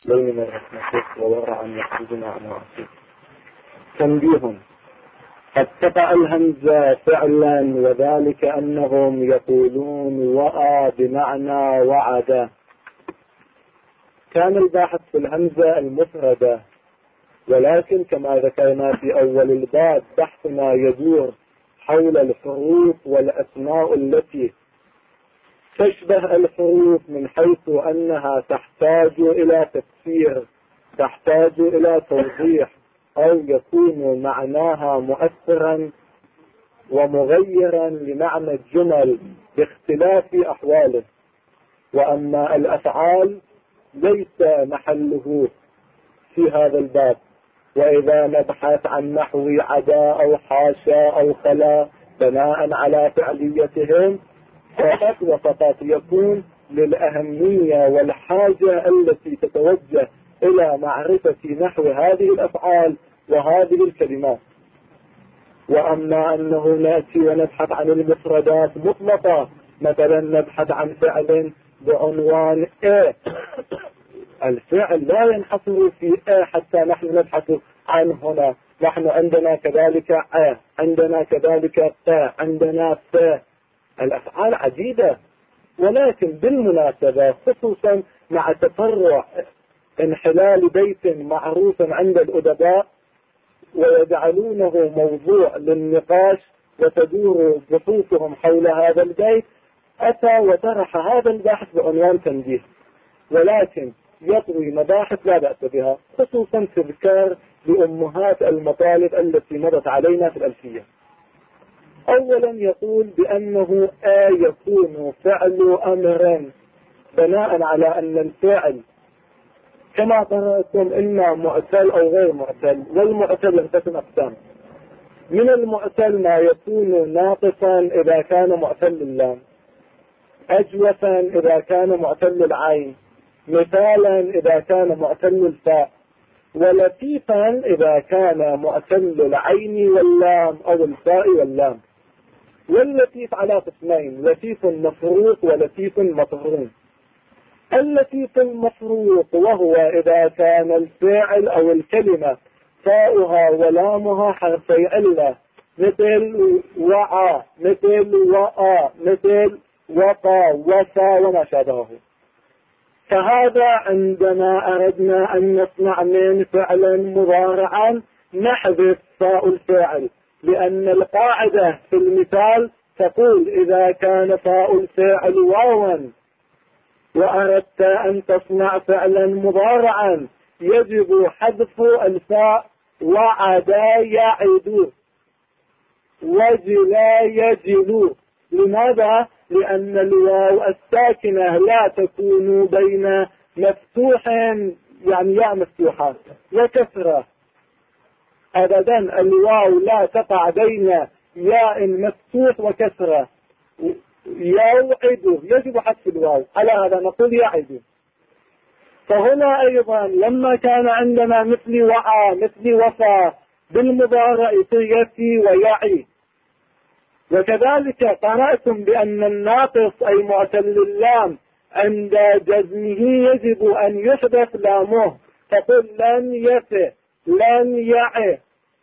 بين رحمتك وورعا يخرجنا عن معصيتك. تنبيه: قد تقع الهمزة فعلا، وذلك أنهم يقولون وأى بمعنى وعد. كان الباحث في الهمزة المفردة، ولكن كما ذكرنا في أول الباب بحثنا يدور حول الحروف والأسماء التي تشبه الحروف من حيث أنها تحتاج إلى تفسير، تحتاج إلى توضيح، أو يكون معناها مؤثرا ومغيرا لمعنى الجمل باختلاف أحواله. وأما الأفعال ليس محله في هذا الباب. وإذا نبحث عن نحو عدا أو حاشا أو خلا بناء على فعليتهم فقط وفقط يكون للأهمية والحاجة التي تتوجه إلى معرفة نحو هذه الأفعال وهذه الكلمات. وأما أنه نأتي ونبحث عن المفردات مطلقة، مثلا نبحث عن فعل بعنوان الفعل لا ينحصر في حتى نحن نبحث عن هنا. نحن عندنا كذلك عندنا كذلك عندنا الأفعال عديدة، ولكن بالمناسبة خصوصا مع تفرع انحلال بيت معروف عند الأدباء ويجعلونه موضوع للنقاش وتدور بحوثهم حول هذا البيت، أتى وطرح هذا البحث بعنوان تنبيه، ولكن يطوي مباحث لا بأس بها، خصوصا تذكار لأمهات المطالب التي مضت علينا في الألفية. أولا يقول بأنه يكون فعل أمر بناء على أن الفعل كما قرأتم إما معتل أو غير معتل، والمعتل ينقسم أقسام. من المعتل ما يكون ناقصا إذا كان معتل اللام، أجوفا إذا كان معتل العين، مثالا إذا كان معتل الفاء، ولطيفا إذا كان معتل العين واللام أو الفاء واللام. واللطيف على قسمين: لطيف مفروق ولطيف مطهور. اللطيف المفروق وهو إذا كان الفعل أو الكلمة فاؤها ولامها حرفي علة، مثل وعى، مثل وآ، مثل وقى، وفى وما شابهه. فهذا عندما أردنا أن نصنع من فعلا مضارعا نحذف فاء الفاعل، لأن القاعدة في المثال تقول إذا كان فاء الفاعل واوا وأردت أن تصنع فعلا مضارعا يجب حذف الفاء. وعدا يعد، وجلا يجل. لماذا؟ لأن الواو الساكنة لا تكون بين مفتوح يعني ياء مفتوحة وكسرة أبدا. الواو لا تقع بين ياء مفتوح وكسرة. يوعد يجب حذف الواو، على هذا نقول يعد. فهنا أيضا لما كان عندنا مثل وعى مثل وفى بالمضارع يفي ويعي. وكذلك قرأتم بأن الناقص أي معتل اللام عند جزمه يجب أن يحذف لامه، تقول لن يفي لن يعي.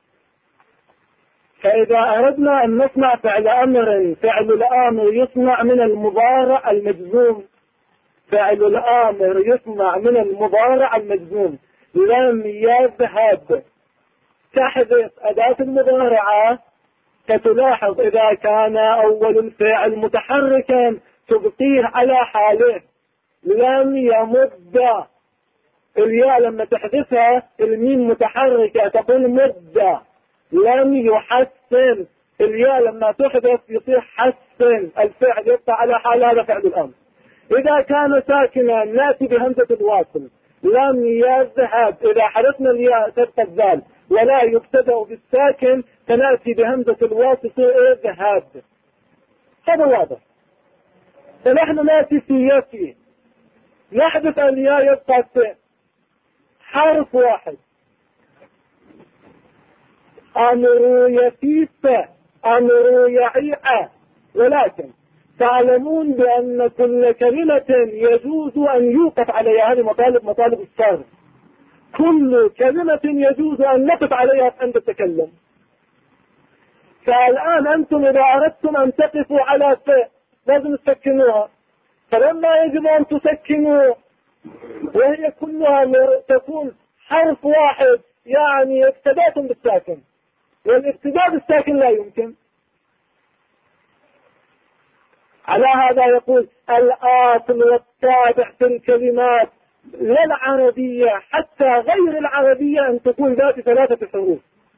فإذا أردنا أن نصنع فعل أمر، فعل الآمر يصنع من المضارع المجزوم، فعل الآمر يصنع من المضارع المجزوم. لم يذهب تحذف أداة المضارعة، فتلاحظ إذا كان أول الفعل متحركا تبقيه على حاله. لم يمد، الياء لما تحذفها الميم متحركة تقول مد. لم يحسن، الياء لما تحذف يصير حسن، الفعل يبقى على حال، هذا فعل الأمر. إذا كان ساكنا نأتي بهمزة الواصل. لم يذهب، إذا حذفنا الياء تبقى الذال ولا يبتدأ بالساكن فنأتي بهمزة الواصل اذهب. هذا واضح. فنحن نأتي في يفي نحذف الياء يبقى حرف واحد. أمر يفيف، أمر يعيع. ولكن تعلمون بأن كل كلمة يجوز أن يوقف عليها، هذه مطالب الصارف. كل كلمة يجوز أن نقف عليها عند التكلم. فالآن أنتم إذا أردتم أن تقفوا على فاء لازم تسكنوها، فلما يجب أن تسكنوا وهي كلها تكون حرف واحد، يعني ابتدأتم بالساكن، والابتداء بالساكن لا يمكن. على هذا يقول الآصل والتابع في الكلمات لا العربية حتى غير العربية أن تكون ذات 3 حروف،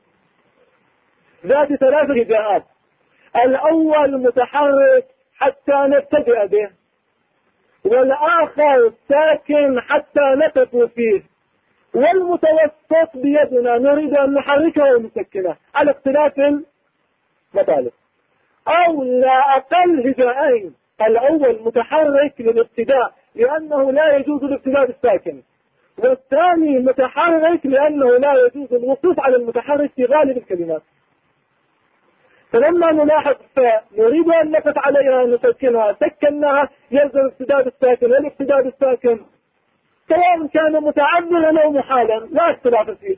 ذات 3 هجاءات. الأول متحرك حتى نبتدئ به، والآخر ساكن حتى نقف فيه، والمتوسط بيدنا نريد أن نحركه ونسكنه على اختلاف المطالب، أو لا أقل هجاءين. الأول متحرك للابتداء لأنه لا يجوز الابتداء بالساكن، والثاني متحرك لأنه لا يجوز الوقوف على المتحرك في غالب الكلمات. فلما نلاحظ نريد أن نقف عليها نسكنها، سكناها، يلزم الابتداء بالساكن، والابتداء بالساكن سواء كان متعذرا أو محالا لا اختلاف فيه.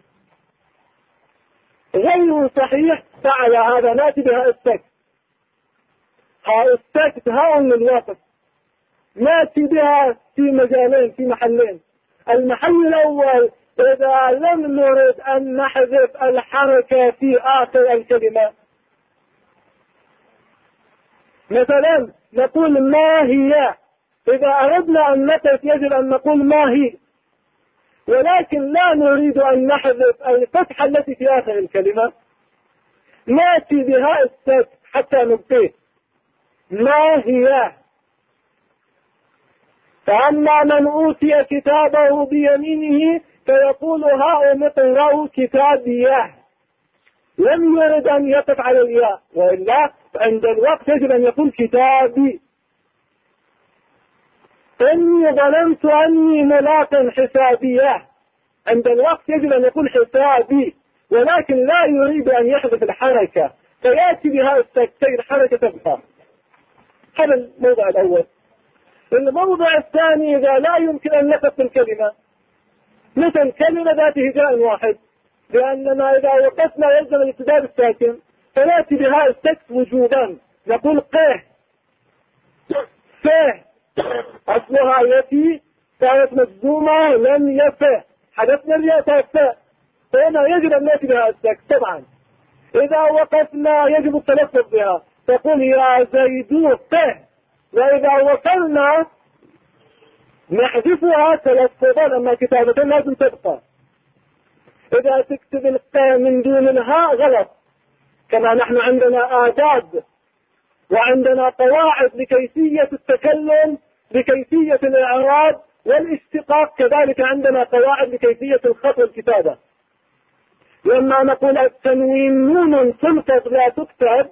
غير صحيح فعلى هذا نأتي بها السكت. هاء السكت هاء للوقف، نأتي بها في مجالين، في محلين. المحل الأول إذا لم نرد أن نحذف الحركة في آخر الكلمة، مثلا نقول ما هي، إذا أردنا أن نقف يجب أن نقول ما هي، ولكن لا نريد أن نحذف الفتحة التي في آخر الكلمة، نأتي بهاء السكت حتى نبقيه ما هي. فأما من أوتي كتابه بيمينه فيقول هاؤم اقرأوا كتابيه، لم يرد أن يقف على الياء، وإلا عند الوقت يجب أن يقول كتابي. إني ظننت أني ملاق حسابيه، عند الوقت يجب أن يقول حسابي، ولكن لا يريد أن يحذف الحركة فيأتي بها السكتين حركة تبقى. هذا الموضع الأول. الموضع الثاني إذا لا يمكن أن نقف الكلمة، مثل كلمة ذات هجاء واحد، لأننا إذا وقفنا يلزم الابتداء بالساكن، فنأتي بها السكت وجوبا، نقول قه فه، أصلها يتي كانت مجزومة لم يفه، حدثنا الياء فاء، فهنا يجب أن نأتي بها السكت. طبعا إذا وقفنا يجب التلفظ بها، تقول يا زيد قه، وإذا وصلنا نحذفها تلفظا، أما كتابة لازم تبقى. إذا تكتب القاء من دون الهاء غلط. كما نحن عندنا آداب وعندنا قواعد لكيفية التكلم، لكيفية الإعراب والاشتقاق، كذلك عندنا قواعد لكيفية الخط والكتابة. لما نقول التنوين نون تلفظ لا تكتب،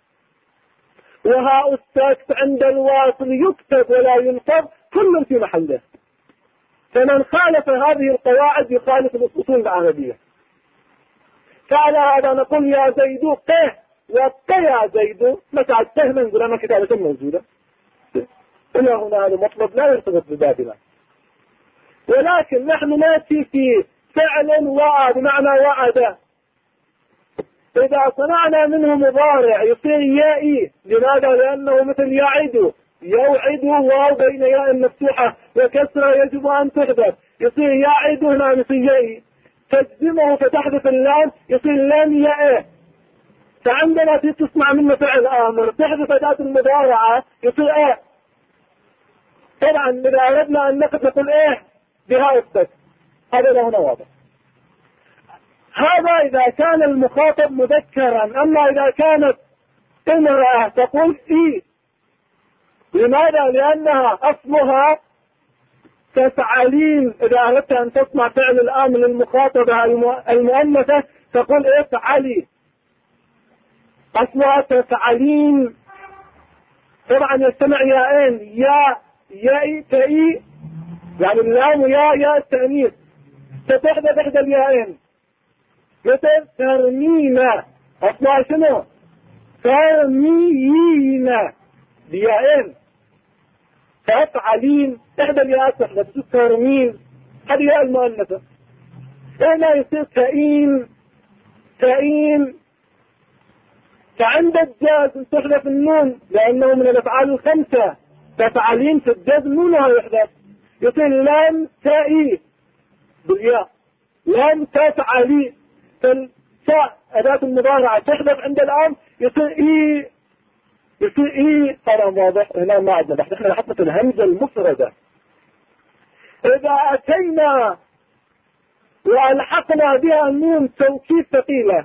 وهاء الساكت عند الواصل يكتب ولا ينفض، كل في محله. فمن خالف هذه القواعد يخالف الأصول العربية. فعلى هذا نقول يا زيد قه، وقه يا زيد، متى التهم نقول أما كتابة موجودة. إلى هنا هذا مطلب لا يرتبط ببابنا، ولكن نحن نأتي في فعل وعد بمعنى وعد، إذا صنعنا منه مضارع يصير يائي. لماذا؟ لأنه مثل يعد، يوعد واو بين ياء مفتوحة وكسرة يجب أن تحذف، يصير يعد هنا يصير يائي، تجزمه فتحذف اللام يصير لام يائه. فعندنا تصنع منه فعل آمر، تحذف أداة المضارعة يصير إيه. طبعا إذا أردنا أن نقول إيه بهاء السكت، هذا له هنا واضح. هذا إذا كان المخاطب مذكرا. أما إذا كانت امرأة تقول إيه. لماذا؟ لأنها أصلها تفعلين. إذا أردت أن تصنع فعل الآمر للمخاطبة المؤنثة تقول افعلي، أصلها تفعلين. طبعا يجتمع ياءين، ياء تأي، يعني اللام ياء التأنيث، فتحدث إحدى الياءين. مثل ترمينا، أصلها شنو؟ ترمينا، بيائين. فأفعلين إحدى الياءات تحدث ترمين، هذه ياء المؤنثة. هنا يصير تأين تأين. فعند الجزم تحذف النون لأنه من الأفعال الخمسة. تفعلين في الجزم نونها يحذف، يصير لم تأي بالياء، لم تفعلي. فالتاء أداة المضارعة تحذف عند الآن، يصير إي، يصير إي. طبعا واضح هنا ما عندنا بحث، احنا لاحظنا الهمزة المفردة. إذا أتينا وألحقنا بها نون توكيد ثقيلة،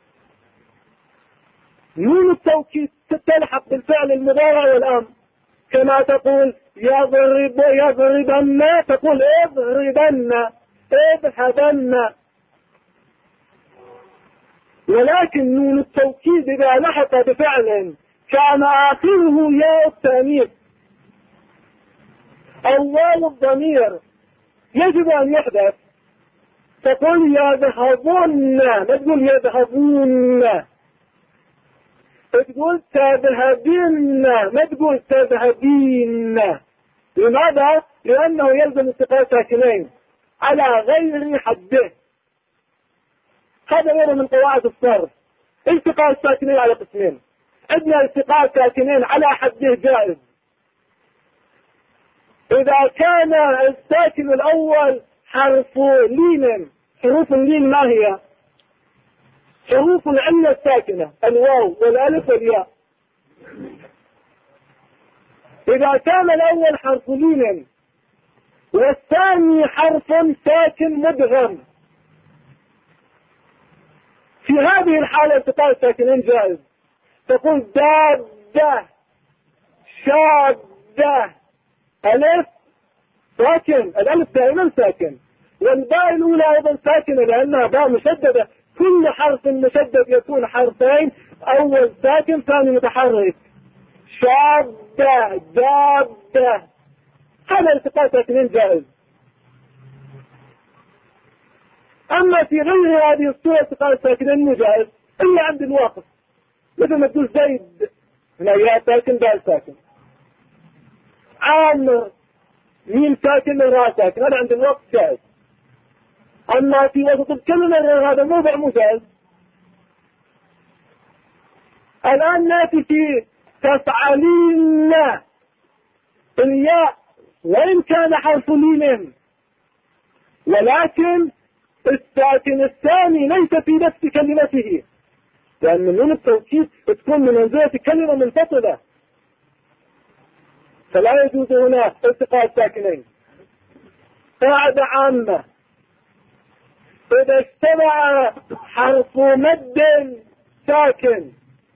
نون التوكيد تلحق بالفعل المضارع والأمر، كما تقول يضرب يضربن، تقول اضربن اذهبن. ولكن نون التوكيد إذا لحق بفعل كان آخره ياء التأنيث أو واو الضمير يجب أن يحدث. تقول يذهبن، ما تقول يذهبون. تقول تذهبين، ما تقول تذهبين. لماذا؟ لأنه يلزم التقاء ساكنين على غير حده. هذا غير من قواعد الصرف. التقاء الساكنين على قسمين. عندنا التقاء الساكنين على حده جائز إذا كان الساكن الأول حرف لين. حروف اللين ما هي؟ حروف العلة الساكنة، الواو والألف والياء. إذا كان الأول حرف لين والثاني حرف ساكن مدغم، في هذه الحالة التقاء الساكنين جائز. تقول دابة شادة. ألف ساكن، الألف دائما ساكن، والباء الأولى أيضا ساكنة لأنها باء مشددة. كل حرف مشدد يكون حرفين، أول ساكن ثاني متحرك. شادة دابة، هذا التقاء ساكنين جائز. أما في غير هذه الصورة التقاء الساكنين مو جائز إلا عند الواقف، مثل ما تقول زيد هنا ياء ساكن باء ساكن، عامر ميم ساكن راء ساكن، هذا عند الوقت جائز. أما في وسط الكلمة هذا موضع مو جائز. الآن نأتي في تفعلين. الياء وإن كان حرف لين، ولكن الساكن الثاني ليس في نفس كلمته، لأن من نون التوكيد تكون من منزلة كلمة منفصلة، فلا يجوز هنا التقاء الساكنين. قاعدة عامة: إذا اجتمع حرف مد ساكن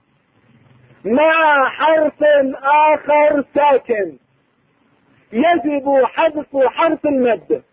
مع حرف آخر ساكن يجب حذف حرف المد.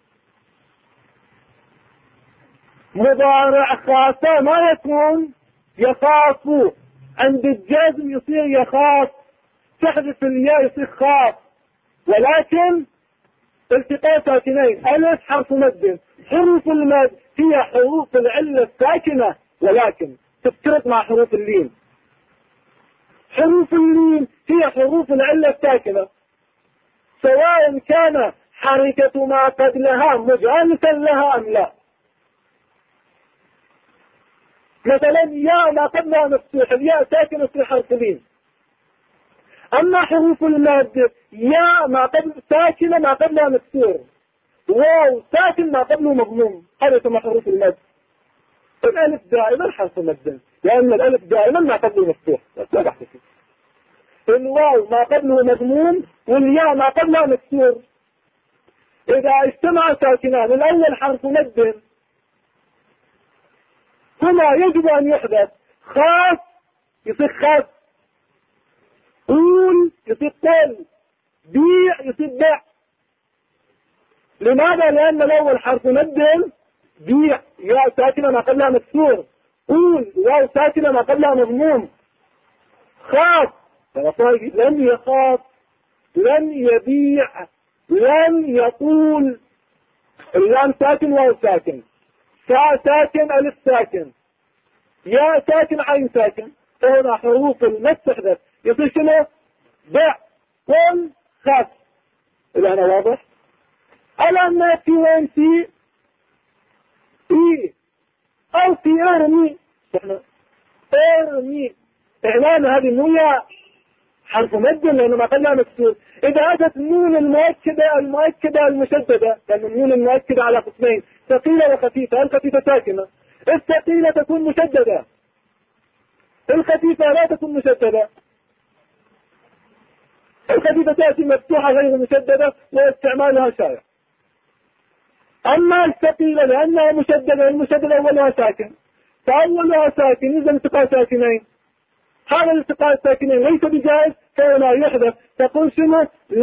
مضارع خاصة ما يكون يخاف، عند الجزم يصير يخاف، تحذف الياء يصير خاف. ولكن التقاء ساكنين، ألف حرف مد، حروف المد هي حروف العلة الساكنة، ولكن تفترق مع حروف اللين. حروف اللين هي حروف العلة الساكنة، سواء كان حركة ما قبلها مجانسا لها أم لا. مثلا ياء ما قبلها مفتوح، الياء ساكنة في حرف لين. أما حروف المد ياء ما قبل ساكنة ما قبلها مكسور، واو ساكن ما قبله مضموم، هذا يسمى حروف المد. الألف دائما حرف مد، لأن الألف دائما ما قبله مفتوح، لا بحث فيه. الواو ما قبله مضموم، والياء ما قبلها مكسور. إذا اجتمع ساكنان الأول حرف مد هنا يجب أن يحدث. خاف يصير خاف، قول يصير قل، بيع يصير بيع. لماذا؟ لأن الأول حرف مد، بيع ياء ساكنة ما قبلها مكسور، قول واو ساكنة ما قبلها مضموم. خاف لن يخاف، لن يبيع، لن يقول. اللام ساكن واو ساكن، فاء ساكن ألف ساكن، ياء ساكن عين ساكن، فهنا حروف المد تحدث يصير شنو؟ بيع والخاص. إذا أنا واضح؟ الآن نأتي وين في إي أو في ارمي. ارمي إعلان هذه مو يا حرف مد لأنه ما قلنا مكسور. إذا أتت النون المؤكدة المشددة، لأن النون المؤكدة على قسمين، ثقيلة وخفيفة. الخفيفة ساكنة، الثقيلة تكون مشددة، الخفيفة لا تكون مشددة. الخفيفة تأتي مفتوحة غير مشددة واستعمالها شائع. أما الثقيلة لأنها مشددة، المشددة أولها ساكن، فأولها ساكن إذا التقاء ساكنين، هذا الالتقاء الساكنين ليس بجائز فلا يحدث. تقول شنو؟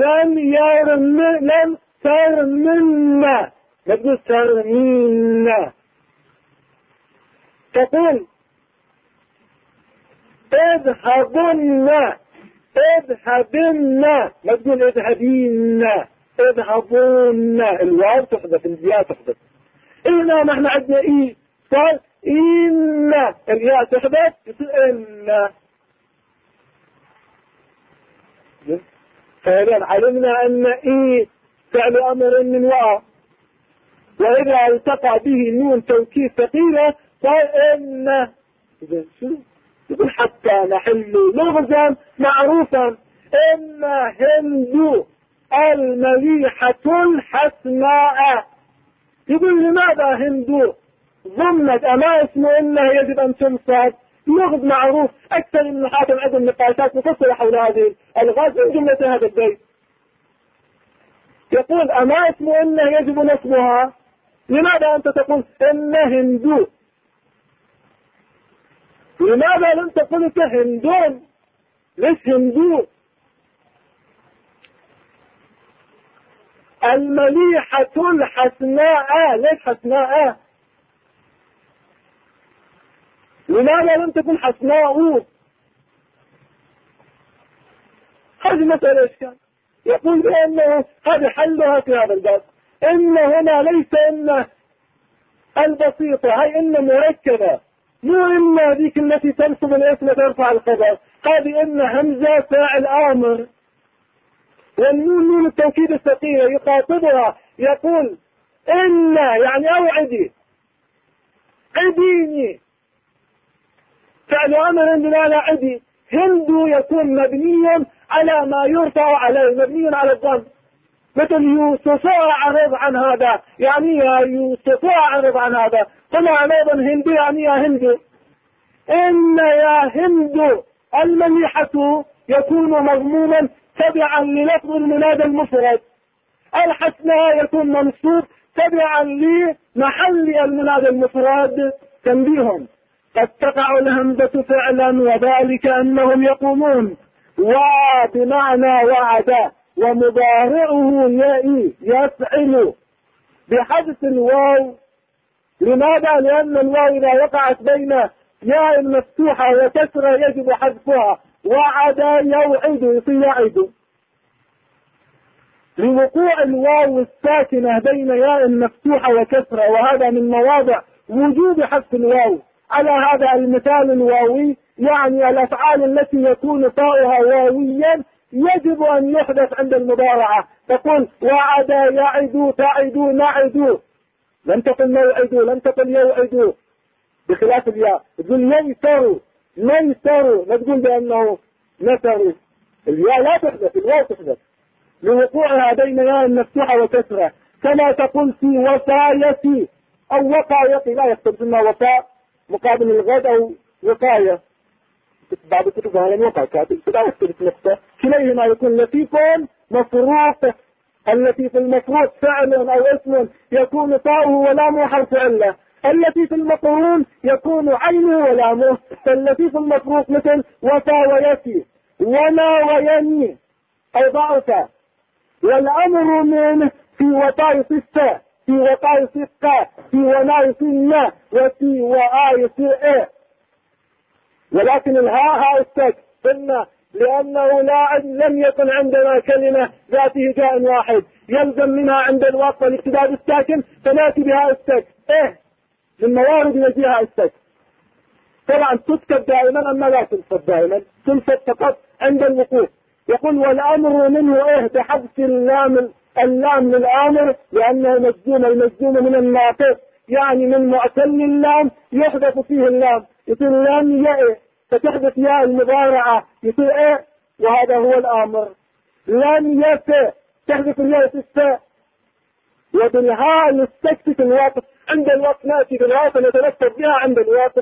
لم ترمنا، ما تقول ترمينا. تقول اذهبنا، اذهبنا، ما تقول اذهبينا، اذهبون. الواو تحدث، الياء تحدث. إنا نحن عندنا إي صار إنا، الياء تحدث يصير إنا. فإذا علمنا أن إي فعل أمر من واو، وإذا التقى به نون توكيد ثقيلة صار إنا. إذا شو يقول؟ حتى نحل لغزا معروفا إن هند المليحة الحسناء. يقول لماذا هند ضمت أما اسمه إنه يجب أن تنصب؟ لغز معروف، أكثر من حاتم عندهم نقاشات مفصلة حول هذه الغاز من جملة هذا البيت. يقول أما اسمه إنه يجب نصبها، لماذا أنت تقول إن هندو؟ لماذا لم تقل هندون؟ ليش هندو؟ المليحة الحسناء، ليش حسناء؟ لماذا لم تكن حسناء؟ هذه مسألة إشكال. يقول بأنه هذا حلها في هذا الباب. إن هنا ليس إن البسيطة، هي إن مركبة، مو إن ذيك التي تنصب الاسم ترفع الخبر. هذه إن همزة فاعل آمر، والنون نون التوكيد الثقيلة يخاطبها يقول إن يعني أوعدي، عديني، فعل أمر دلالة عدي. هندو يكون مبنيا على ما يرفع عليه، مبنيا على الضم، مثل يوسف أعرض عن هذا، يعني يا يوسف أعرض عن هذا. طلع أيضا هندو يعني يا هندو. إن يا هندو المليحة يكون مضموما تبعا للفظ المنادى المفرد. الحسناء يكون منصوب تبعا لمحل المنادى المفرد. تنبيهم: قد تقع الهمزة فعلا وذلك أنهم يقومون، وبمعنى وعد، ومضارعه يفعل بحذف الواو. لماذا؟ لأن الواو إذا وقعت بين ياء مفتوحة وكسرة يجب حذفها. وعد يوعد يصير يعد، لوقوع الواو الساكنة بين ياء مفتوحة وكسرة، وهذا من مواضع وجوب حذف الواو. على هذا المثال الواوي يعني الأفعال التي يكون طائها واويا يجب أن يحدث عند المضارعة. تقول وعد يعد تعد نعد، لم تقل موعد، لم تقل يوعد، بخلاف الياء. تقول ييسر ميسر، لا تقول بأنه نسر. الياء لا تحدث، الواو تحدث لوقوعها بين ياء مفتوحة وكسرة. كما تقول في وصايتي أو وقايتي، لا يكتب لنا وفاء مقابل الغد أو وقاية. بعض الكتب هذا الوقع كاتب لا يكتب نقطة، كليهما يكون لطيف مفروق. اللطيف المفروق فعل أو اسم يكون طاؤه ولامه حرف علة. اللطيف المقرون يكون عينه ولامه. فاللطيف المفروق مثل وفا ويتي، وما ويني أو ضعف. والأمر من في وطائف الساء، في وطائف القاء، في ونائف النا، وفي وآيف إيه. ولكن الهاء هاء السك قلنا لأنه لم يكن عندنا كلمة ذات هجاء واحد، يلزم منها عند الوقت الابتداء بالساكن فنأتي بهاء السك. إيه من موارد يجيها السك. طبعا تسكت دائما أما لا تنصب دائما، تنصب فقط عند الوقوف. يقول والأمر منه إيه بحذف اللام للآمر لأنه مجزوم، المجزوم من الناطق يعني من معتل اللام يحذف فيه اللام، يصير اللام ياء فتحذف ياء المضارعة يصير إيه، وهذا هو الآمر. لام ياء تحذف الياء في الساء، وبالهاء نستكتف الواقف عند الوقت، نأتي بالهاء فنتلفظ بها عند الواقف.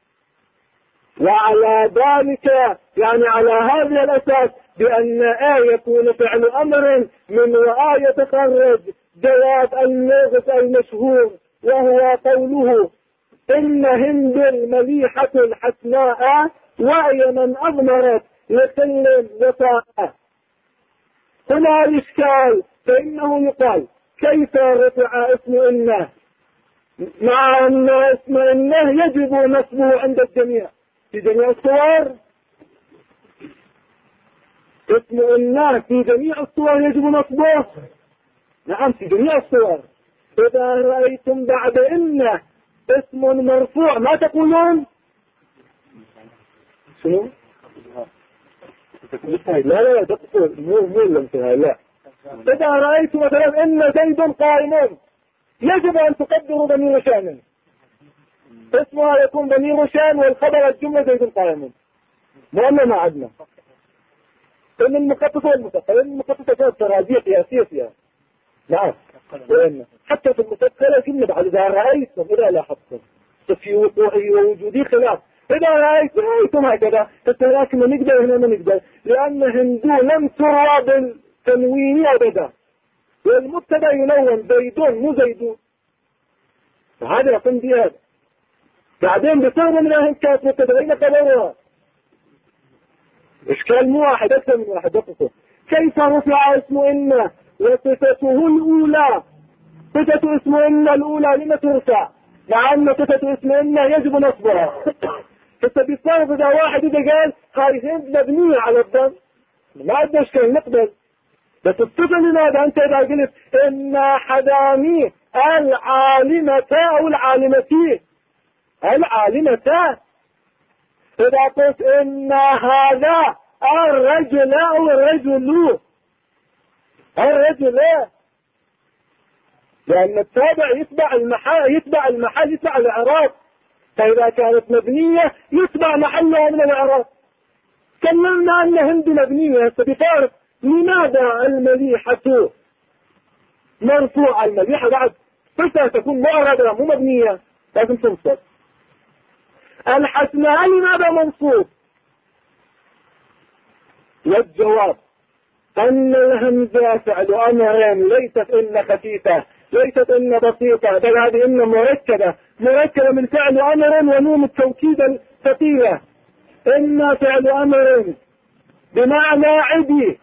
وعلى ذلك يعني على هذا الأساس بأن يكون فعل أمر من يتخرج جواب اللغة المشهور، وهو قوله إن هند المليحة الحسناء وهي من أضمرت لكل وفاء. هنا الإشكال، فإنه يقال كيف رفع اسم إنه مع أن اسم إنه يجب نصبه عند الجميع في جميع الصور؟ اسم إنه في جميع الصور يجب نصبه؟ نعم في جميع الصور. إذا رأيتم بعد إنه اسم مرفوع ما تقولون؟ شنو؟ لا تقول مو الانتهاء، لا. إذا رأيتم مثلا إن زيد قائم يجب أن تقدروا ضمير شأن، اسمها يكون ضمير شأن والخبر الجملة زيد قائم، وأنا ما عدنا إن المخطط والمثقل، المخطط كانت تراجيح قياسية فيها. نعم حتى في المثقلة كنا بعد إذا رأيتم إذا لاحظتم في وقوعي ووجودي خلاف، إذا رأيتم هكذا لكن ما نقدر هنا ما نقدر، لأن هندو لم تروى بالتنوين أبدا، والمبتدا ينون زيدون مو زيدون، هذا يقوم بهذا. بعدين بصير من أهل كانت مبتدأين قبلها، إشكال مو واحد أكثر من واحد. دقيقة كيف رفع اسم إن وصفته الأولى؟ صفة اسم إن الأولى لما ترفع مع أن صفة اسم إن يجب نصبها؟ فبالصرف إذا واحد إذا قال هاي هند مبنية على الضم ما عندنا إشكال نقبل، بس الصفة لماذا أنت إذا قلت إن حدامي العالمة أو العالمتين العالمتان، إذا قلت إن هذا الرجل أو الرجل لأن التابع يتبع المحل يتبع الإعراب، فإذا كانت مبنية يتبع محلها من الإعراب. كلمنا أن هند مبنية بفارق، لماذا المليحة مرفوعة؟ المليحة بعد صفة تكون معربة مو مبنية لازم تنصب. الحسناء لماذا منصوب؟ والجواب أن الهمزة فعل أمر، ليست إن خفيفة، ليست إن بسيطة، بل هذه إن مركبة من فعل أمر ونون التوكيد الثقيلة. إن فعل أمر بمعنى عدي،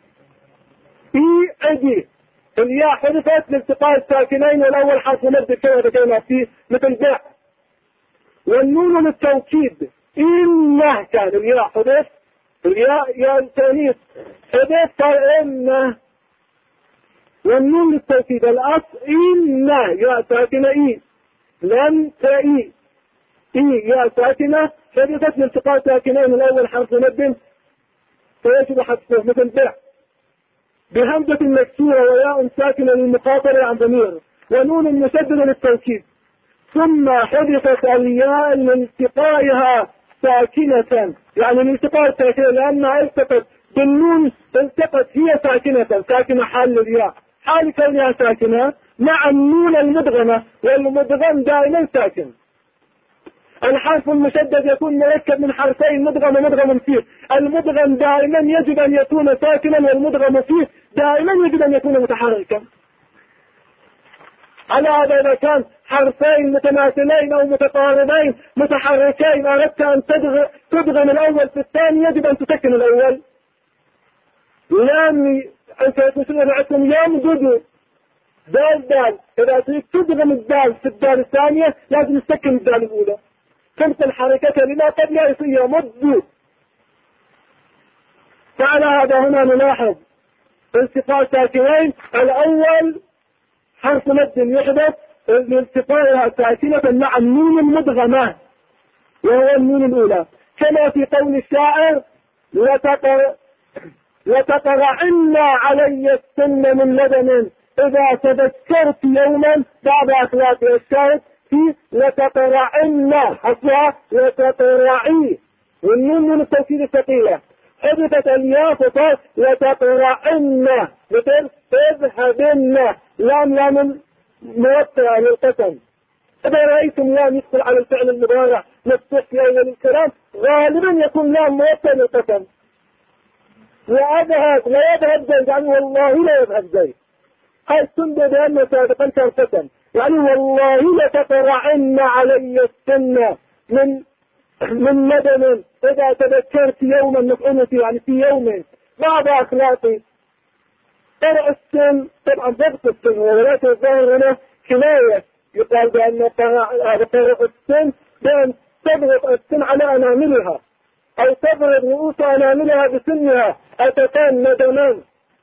عدي، الياء حذفت لالتقاء الساكنين والأول حرف مد كما ذكرنا فيه مثل باء، والنون للتوكيد إنه كان الياء حذف، الياء يا التانيث حذف صار إنه، والنون للتوكيد الأصل إنه ياء ساكنة إي لم تأي ياء ساكنة حذفت لالتقاء ساكنين الأول حرف مد فيجب حذفه مثل باء بهمزة مكسورة وياء ساكنة للمخاطرة عن ضمير ونون مشددة للتوكيد، ثم حذفت الياء لالتقائها ساكنة، يعني الالتقاء الساكنة لأنها التقت بالنون، التقت هي ساكنة حال للياء، حال كونها ساكنة مع النون المدغمة، والمدغم دائما ساكن. الحرف المشدد يكون مركب من حرفين مدغم فيه، المدغم دائما يجب أن يكون ساكنا، والمدغم فيه دائما يجب أن يكون متحركا. على هذا إذا كان حرفين متماثلين أو متقاربين متحركين أردت أن تدغم الأول في الثاني يجب أن تسكن الأول. لام أنت تسمى معكم يمدد دال، إذا تريد تدغم الدال في الدال الثانية لازم تسكن الدال الأولى، تمثل حركتها لما قد لا يصير يمد. فعلى هذا هنا نلاحظ التقاء ساكنين، الأول حرف مد يحدث لالتقائها ساكنة مع النون المدغمة وهو النون الأولى، كما في قول الشاعر لتقرعن علي السن من لبن إذا تذكرت يوما. بعد أخلاق الشاهد في لتقرعن أصلها لتقرعي، والنون من التوكيد الثقيلة حدثت الياء فصار لتقرعن مثل تذهبن. لام موطئة للقسم. إذا رأيتم لام يدخل على الفعل المضارع مفتوح في أول الكلام غالبا يكون لام موطئة للقسم. ويذهب زيد يعني والله لا يذهب زيد. هاي تنبه بأنه سابقا كان قسم، يعني والله لتقرعن علي السن من لبن إذا تذكرت يوما مفعولتي يعني في يوم. بعد أخلاقي قرع السن طبعا ضبط السن ولكن الظاهر هنا كناية، يقال بأن هذا قرع السن بأن تضغط السن على أناملها أو تضرب رؤوس أناملها بسنها أتتان ندمان.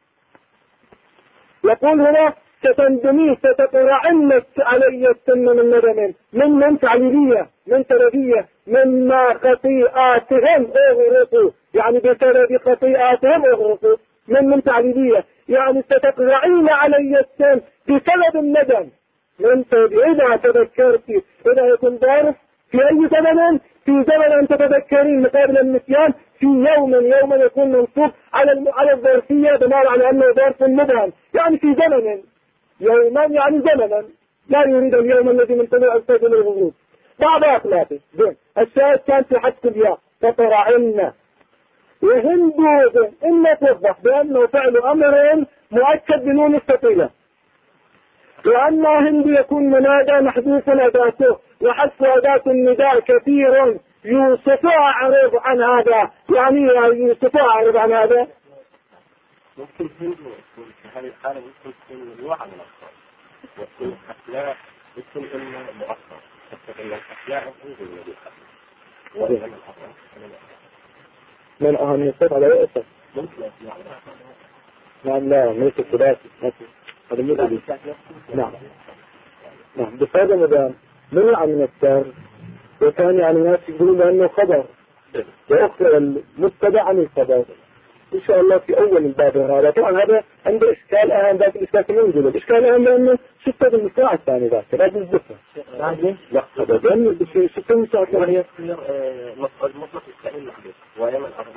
يقول هنا ستندمي ستقرعن علي السن من ندم من تعليلية من سردية مما خطيئاتهم اغرقوا، يعني بسبب خطيئاتهم اغرقوا من تعليلية، يعني ستقرعين علي السن بسبب الندم. من إذا تذكرت إذا يكون ظارف في أي زمن، في زمن أن تتذكرين مقابل النسيان في يوما يكون منصوب على الظرفية بناء على أنه ظرف مبهم، يعني في زمن يوما يعني زمنا لا يريد اليوم الذي من طلوع الفجر للغروب. بعد أخلاقه الشاهد كان في حذف الياء تقرعن. وهندو إن توضح بأنه فعل أمر مؤكد بنون الثقيلة، وأن هند يكون منادى محذوف أداته وحذف أداة النداء كثير. يوسف أعرض عن هذا، يعني يوسف أعرض عن هذا. ممكن هند في هذه الحالة ممكن تكون الواحد من الأخطاء وتكون الأخلاق يكون إلا مؤخر حتى إن الأخلاق تنزل الذي حصل من أهم يصير على رأسه ممكن نعم لا ملك الثلاثي هذا مدري نعم بفضل مدام منع من السر، وكان يعني الناس يقولون أنه خبر وأخر المبتدأ عن الخبر. إن شاء الله في أول الباب هذا طبعا هذا عنده إشكال أهم، ذاك الإشكال كمان يقول الإشكال أهم لأنه شفت المصراع الثاني ذاك لازم نثبتها. لا أبدا شفت المصراع وهي المطلق الثاني محدود ويمن أرض.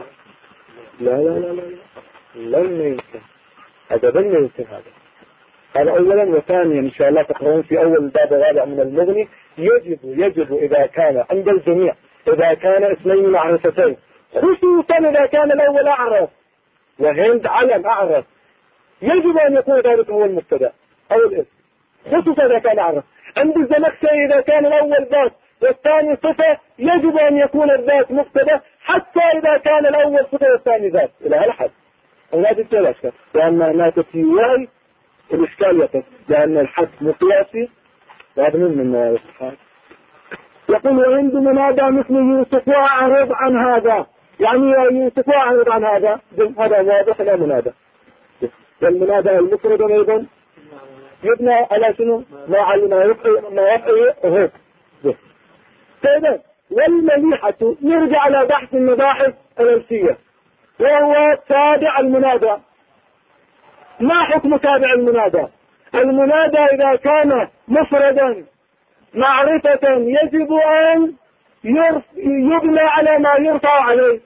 لا لن يمكن هذا لن يمكن هذا أولا، وثانيا إن شاء الله تقرؤون في أول الباب الرابع من المغني يجب إذا كان عند الجميع إذا كان اسمين معرفتين، خصوصا إذا كان الأول أعرف وهند علم أعرف، يجب أن يكون ذلك هو المبتدأ أو الاسم، خصوصا إذا كان أعرف. عند الزمخشري إذا كان الأول ذات والثاني صفة يجب أن يكون الذات مبتدأ حتى إذا كان الأول صفة والثاني ذات إلى هالحد. وهذا الأشكال لأن هناك في واي الإشكال يقف لأن الحد مقياسي وهذا من الصحات. يقول وعند منادى مثل يوسف أعرض عن هذا، يعني يوسف أعرض عن هذا واضح لا منادى. والمنادى المفرد أيضا يبنى على شنو ما يفعي هو. فإذا والمليحة يرجع على بحث المباحث الأمثية وهو تابع المنادى. ما حكم تابع المنادى؟ المنادى إذا كان مفردا معرفة يجب أن يبنى على ما يرفع عليه.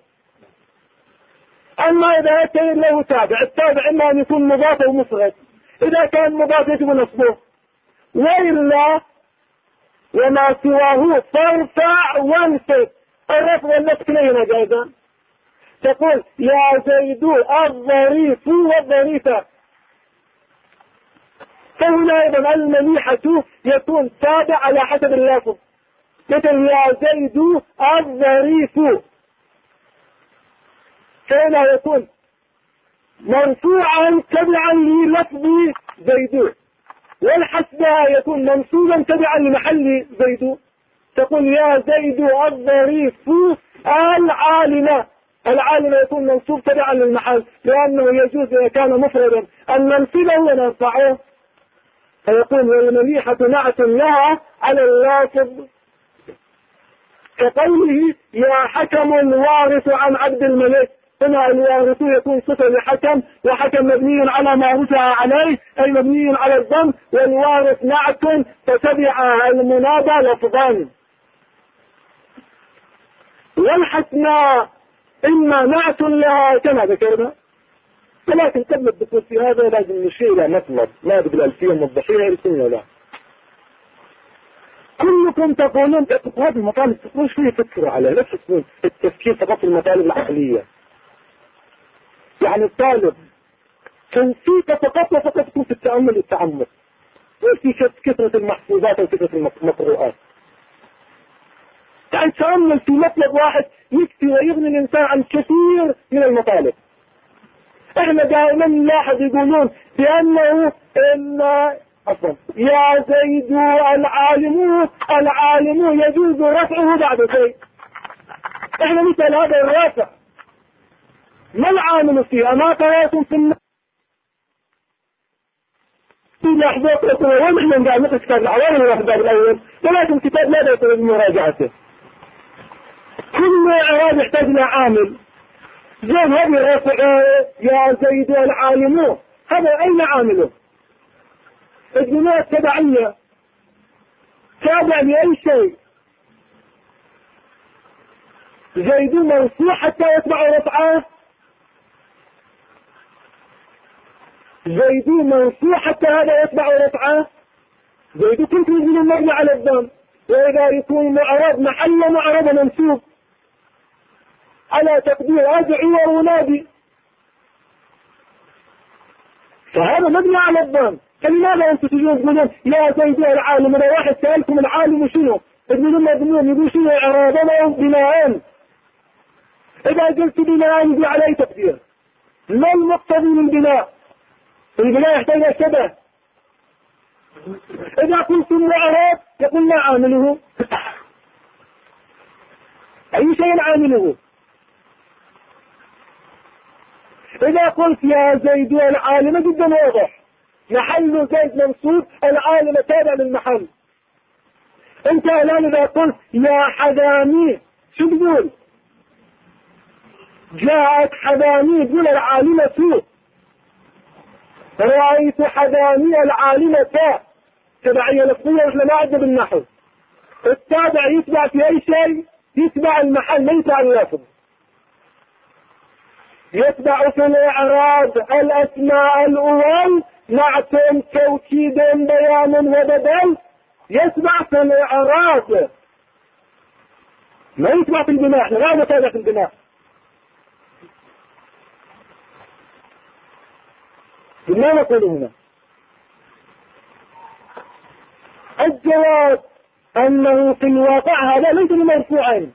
أما إذا أتى له تابع، التابع إما أن يكون مضاف أو مفرد، إذا كان مضاف يجب نصبه، وإلا وما سواه فارفع وانصب. الرفع والنصب كليهما جائزان. تقول يا زيد الظريف والظريفة، فهنا أيضا المليحة يكون تابع على حسب اللفظ، مثل يا زيد الظريف، فهنا يكون مرفوعا تبعا للفظ زيد، والحسبة يكون منصوبا تبعا لمحل زيد. تقول يا زيد الظريف العالم يكون منصوب تبعا للمحل، لأنه يجوز إذا كان مفردا أن ننصبه ونرفعه. فيقول والمليحة نعت لها على اللافظ، كقوله يا حكم الوارث عن عبد الملك، هنا الوارث يكون صفة لحكم، وحكم مبني على ما رجع عليه أي مبني على الضم، والوارث نعت فتبع المنادى لفظان. والحسنى إما نعت لها كما ذكرنا، ولكن قبل الدخول في هذا لازم نشير إلى مطلب ما بالألفية الموضحية السنة لا. كلكم تقولون هذه المطالب تقول شوية فكرة على لا تكون التفكير فقط في المطالب العقلية. يعني الطالب تنسيك فقط تكون في التأمل والتعمق، وفي كثرة المحفوظات وكثرة المقروءات. يعني تأمل في مطلب واحد يكفي ويغني الإنسان عن كثير من المطالب. احنا دائما نلاحظ يقولون بأنه يا زيد العالم يجوز رفعه بعد شيء. احنا مثل هذا الرافع ما العامل فيها؟ ما قرأتم في لحظات أخرى ونحن قاعد نقص كتاب العوامل الأحباب الأول، ولكن كتاب لا يطلب مراجعته. كل إعراب يحتاج إلى عامل. زين هذه رفع يا زيد العالم، هذا أين عامله؟ البناء التبعية تابع لأي شيء. زيد مرفوع حتى يتبع رفعه، زيد مرفوع حتى هذا يتبع رفعه. زيد كنت يجب المبني على الضم، وإذا يكون معرض محل معرض منسوب على تقدير أدعي وأنادي، فهذا مبني على الضم. فلماذا أنتم تقولون يا زيد العالم؟ إذا واحد سألكم العالم شنو تقولون مضمون، يقول شنو إعرابنا بناءً. إذا قلت بناءً يجي عليه تقدير. ما المقتضي من البناء؟ البناء يحتاج إلى شبه. إذا قلتم معرض يقول ما عامله؟ أي شيء عامله؟ إذا قلت يا زيد العالم جدا واضح، محل زيد منصوب، العالم تابع للمحل. انت الآن إذا قلت يا حذامي شو تقول؟ جاءت حذامي تقول العالمة، رأيت حذامي العالمة، تبعية لفظية مثل ما عدنا بالنحو. التابع يتبع في أي شيء؟ يتبع المحل ما يتبع اللفظ. يتبع في الإعراب الأسماء الأول نعت توكيد بيان وبدل، يتبع في الإعراب ما يتبع في البناء. احنا لا نتابع في البناء. ما نقول هنا الجواب أنه في الواقع هذا ليس مرفوعا.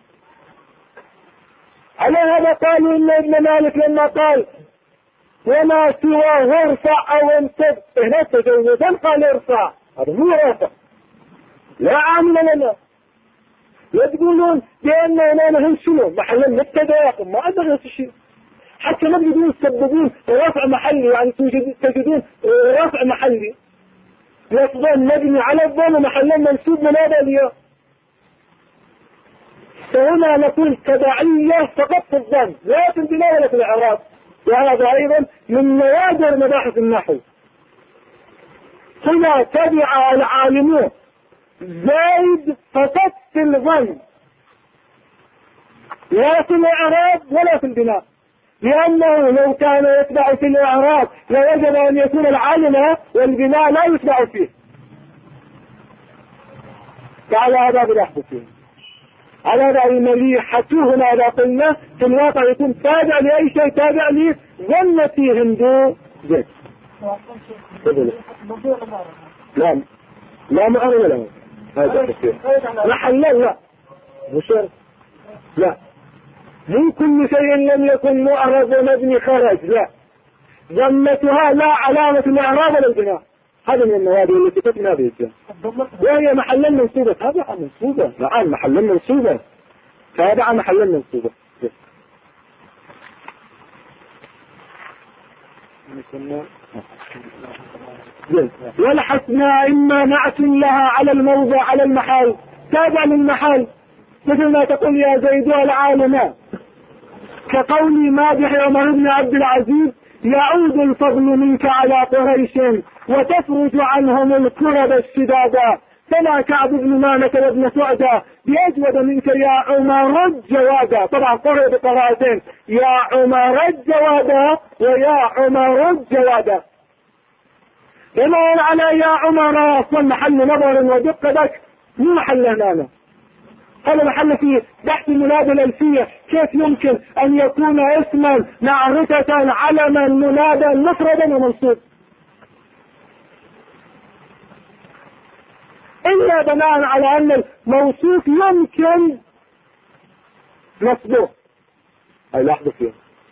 على هذا قالوا إن ابن مالك لما قال وما سواه ارفع أو انصب هنا تجوزا قال ارفع، هذا مو رافع لا عامل لنا. يقولون بأننا نهم شنو محلا مبتدا، ما أدري نفس الشيء. حتى ما تقدرون تسببون رفع محلي، يعني تجدون رفع محلي لفظان مبني على الضم محلا منسوب من هذا الياء. فهنا نقول تبعية فقط في الضم لا في البناء ولا في الإعراب، وهذا أيضا من نوادر مباحث النحو. هنا تبع العالمون زيد فقط في الضم لا في الإعراب ولا في البناء، لأنه لو كان يتبع في الإعراب لوجب أن يكون العالم والبناء لا يتبع فيه. فعلى هذا بلحظتين على هذا المليحة هنا إذا قلنا في الواقع يكون تابع لأي شيء، تابع لي ظنتي هندو زيت. لا لا ما أنا ولا هذا كثير محلا لا مشر لا من كل شيء لم يكن معرض ومبني خرج، لا ضمتها لا علامة الإعراب ولا البناء. هذا من النوادر التي كتبنا بها وهي محلا منصوبة. تابعة منصوبة نعم محلا منصوبة، تابعة محلا منصوبة. والحسنى إما نعت لها على الموضع على المحل، تابع للمحل، مثل ما تقول يا زيد العالم كقول مادح عمر بن عبد العزيز: يعود الفضل منك على قريش وتفرج عنهم الكرب الشدادا، فلا كعب بن مالك وابن سعدة بأجود منك يا عمر الجوادا. طبعا قرأ بقراءتين: يا عمر الجوادا ويا عمر الجوادا. بناء على يا عمر أصلا محل نظر ودقة، مو محل هنا، هذا محل فيه بحث المنادى الألفية. كيف يمكن أن يكون اسما معرفة علما منادى مفردا ومنصوب إلا بناء على أن الموصوف يمكن نصبه أي لاحظوا فيه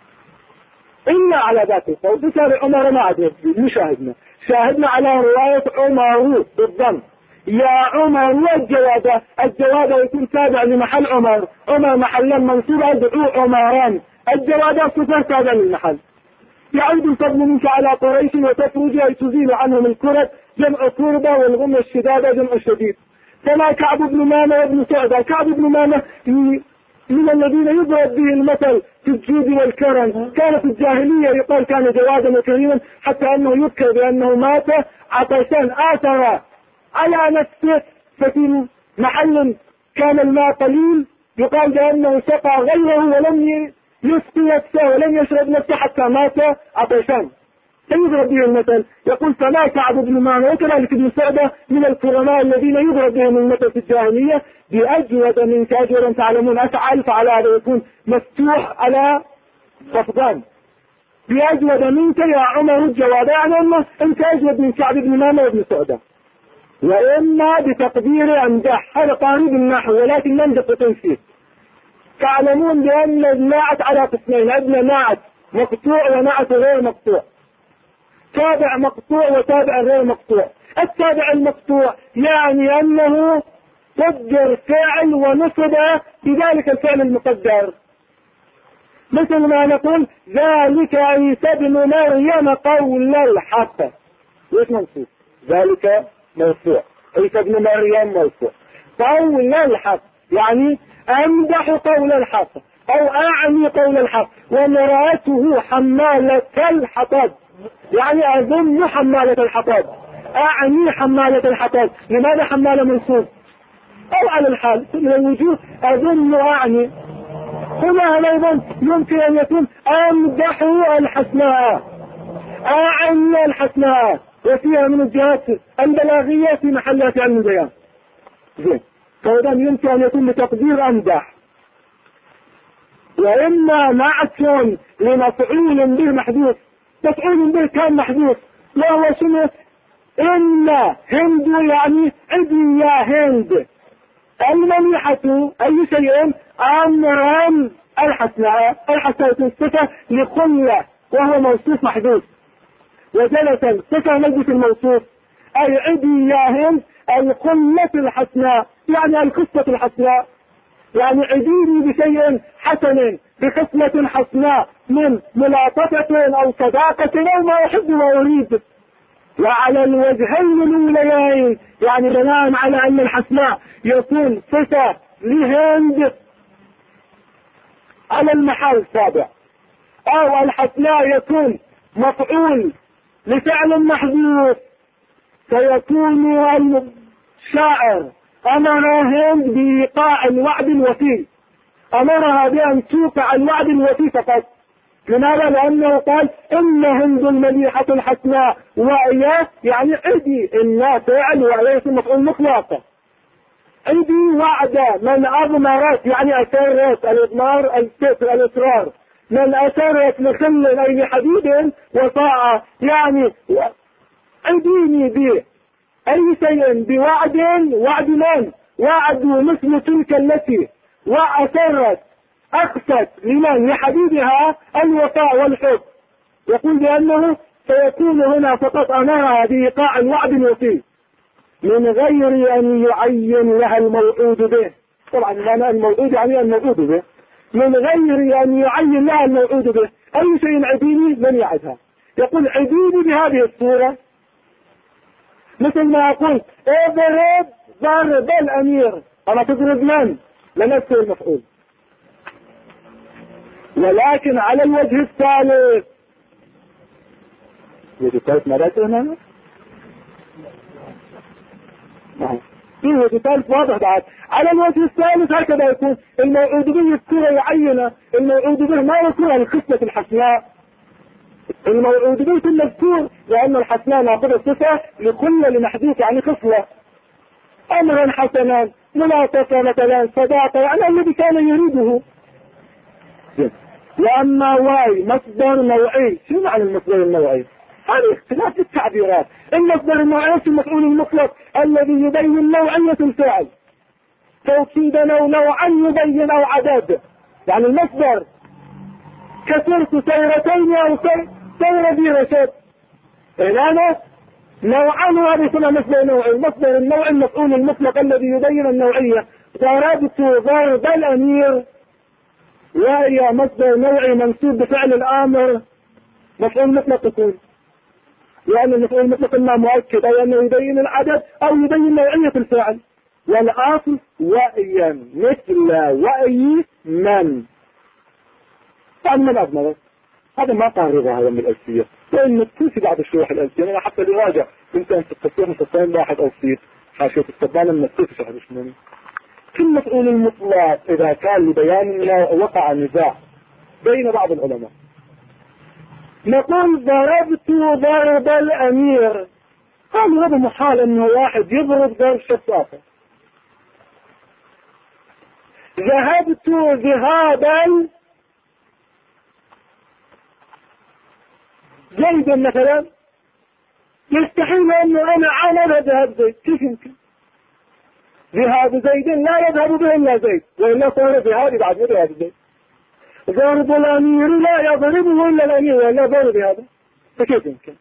إلا على ذات القول. بسبب عمر ما عاد شاهدنا على رواية عمر بالضم: يا عمر الجوادة. الجوادة يكون تابع لمحل عمر، عمر محلا منصوبا يدعو عمران، الجوادة صفر تابع للمحل. يعود الفضل منك على قريش وتفرج أي تزيل عنهم الكرب، جمع كربة، والغم الشدادة جمع شديد. فما كعب بن مامة وابن سعدة. كعب بن مامة من الذين يضرب به المثل في الجود والكرم، كان في الجاهلية يقال كان جوادا وكريما، حتى أنه يذكر بأنه مات عطشان آثر على نفسه، ففي محل كان الماء قليل يقال بأنه سقى غيره ولم يسقي نفسه ولم يشرب نفسه حتى مات عطشان، فيضرب به المثل. يقول: فما كعب بن مامة وكذلك ابن سعدة من الكرماء الذين يضرب بهم المثل في الجاهلية بأجود منك. أجودا تعلمون أفعل، فعلى هذا يكون مفتوح على خفضان. بأجود منك يا عمر الجواد، يعني أنت أجود من كعب بن مامة وابن سعدة. وإما بتقدير أمدح، هذا قانون النحو ولكن نمدح فيه. تعلمون بأن الناعت على قسمين: عندنا ناعت مقطوع وناعت غير مقطوع، تابع مقطوع وتابع غير مقطوع. التابع المقطوع يعني أنه قدر فعل ونصب بذلك الفعل المقدر، مثل ما نقول: ذلك عيسى ابن مريم قول الحق. ايش منصوب؟ ذلك مرفوع، عيسى ابن مريم مرفوع. قول الحق يعني امدح قول الحق او اعني قول الحق. ومرأته حمالة الحطب، يعني اظن حمالة الحطب، اعني حمالة الحطب. لماذا حمالة منصوب؟ او على الحال من الوجوه اظن اعني. هنا ايضا يمكن ان يكون امدح الحسناء، اعني الحسناء، وفيها من الجهات البلاغية في محلات علم البيان. زين، فإذا يمكن أن يكون بتقدير أمدح. وإما نعت لمفعول به محذوف. مفعول به كان محذوف، وهو شنو؟ إن هند، يعني عدي يا هند. المنيحة أي شيء؟ أمرا الحسناء. الحسناء صفة لخلة وهو موصوف محذوف، وجلسا صفة مجلس الموصوف، أي عدي يا هند الخلة الحسناء، يعني القصة الحسناء، يعني عديني بشيء حسن، بقسمة حسناء من ملاطفة أو صداقة أو ما أحب وأريد. وعلى الوجهين الأوليين، يعني بناء على أن الحسناء يكون صفة لهند على المحل السابع، أو الحسناء يكون مفعول لفعل محذوف، فيكون الشاعر أمر هند بإيقاع الوعد الوفي، أمرها بأن توقع الوعد الوفي فقط. لماذا؟ لأنه قال: إن هند المليحة الحسناء، وإياه يعني عدي، إن فعل وإياه مفعول مطلق. عدي وعد من أضمرت، يعني أسرت، الإضمار الستر الإصرار، من أسرت لخل أي لحديد وطاعة، يعني عديني به أي شيء بوعد. وعد من؟ وعد مثل تلك التي وأسرت أقصت لمن؟ لحديدها الوفاء والحب. يقول بأنه سيكون هنا فقط أمرها بإيقاع الوعد الوفي من غير أن يعين لها الموعود به. طبعا معنى الموعود يعني الموعود به، من غير أن يعين لها الموعود به. أي شيء عديني من يعدها. يقول: عديني بهذه الصورة، مثل ما أقول: اضرب ضرب الأمير. أنا تضرب من؟ لنفسه المفعول. ولكن على الوجه الثالث. وجه الثالث مرات هنا في وجه الثالث واضح بعد. على الوجه الثالث هكذا يكون الموعود به يذكر يعينه، الموعود به ما يذكرها لخصلة الحسناء، الموعود به ثم مذكور لأن الحسناء ناخذ صفة لكل لمحدوث يعني خصلة. أمرا حسنا، ملاطفة مثلا، صداقة، يعني الذي كان يريده. وأما واي مصدر نوعي، شو معنى المصدر النوعي؟ هذه اختلاف التعبيرات. المصدر النوعي في المفعول المطلق الذي يبين نوعية الفعل، توكيدا أو نوعا يبين أو عدد. يعني المصدر كسرت سيرتين أو سير ذي رشد، هنا نوعا هذه اسمها مصدر نوعي. المصدر النوعي المفعول المطلق الذي يبين النوعية. ضربت ضرب الأمير، وهي مصدر نوعي منسوب بفعل الآمر، مفعول مطلق يكون، لأن المفعول المطلق إما مؤكد أو أنه يبين العدد أو يبين نوعية الفعل. والأصل وأيا مثل وأي من. فأما الأضمر هذا ما قاربها هذا من الألفية، لأن تنسي بعض الشروح الألفية. أنا حتى لراجع كنت في التصوير متصين واحد أو صيت حاشية السبانة من التصوير شهر شموني. في المفعول المطلق إذا كان لبيان وقع نزاع بين بعض العلماء، نقول ضربت ضرب الأمير، قالوا هذا محال أنه واحد يضرب ضرب شخص آخر. ذهبت ذهابا زيدا مثلا، يستحيل أنه أنا ذهب زيد، كيف يمكن؟ ذهاب زيد لا يذهب به إلا زيد، وإلا صار ذهابي بعد ما ذهب زيد. ضرب الأمير لا يضربه إلا الأمير، وإلا ضرب هذا، فكيف يمكن؟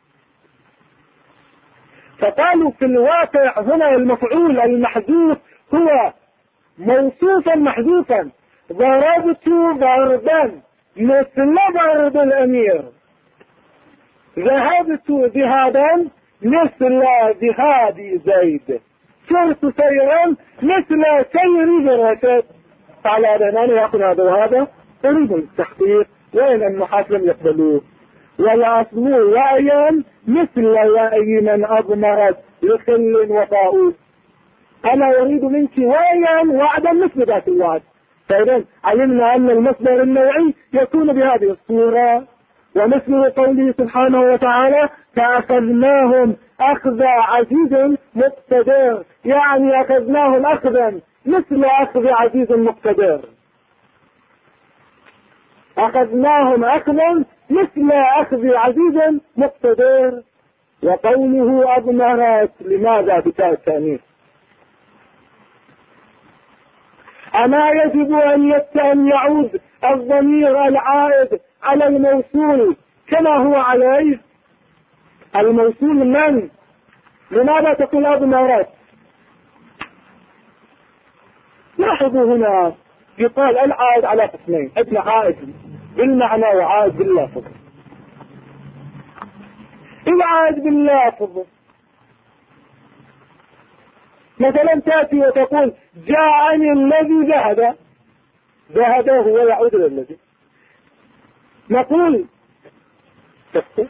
فقالوا في الواقع هنا المفعول المحذوف هو موصوفا محذوفا. ضربت ضربا مثل ضرب الأمير، ذهبت ذهابا مثل ذهاب زيد، سرت سيرا مثل سير جراشات. فعلى هذا أنا يأخذ هذا وهذا قريب التحقيق، وإن النحاة لم يقبلوه. والأصل وأيا مثل وأي من أضمرت لخل وطاؤوس. أنا أريد منك وأيا وعدا مثل ذات الوعد. فإذا علمنا أن المصدر النوعي يكون بهذه الصورة. ومثل قوله سبحانه وتعالى فأخذناهم أخذ عزيز مقتدر، يعني أخذناهم أخذا مثل أخذ عزيز مقتدر، أخذناهم أخذا مثل أخذ عزيز مقتدر. وقوله أضمرت لماذا بتاء التأنيث؟ أما يجب أن يعود الضمير العائد على الموصول كما هو عليه؟ الموصول من؟ لماذا تقول أضمرت؟ لاحظوا هنا يقال العائد على قسمين، ابن عائد بالمعنى وعائد باللفظ. العائد باللفظ مثلا تأتي وتقول جاءني الذي ذهب، ذهب هو يعود إلى الذي. نقول تفصل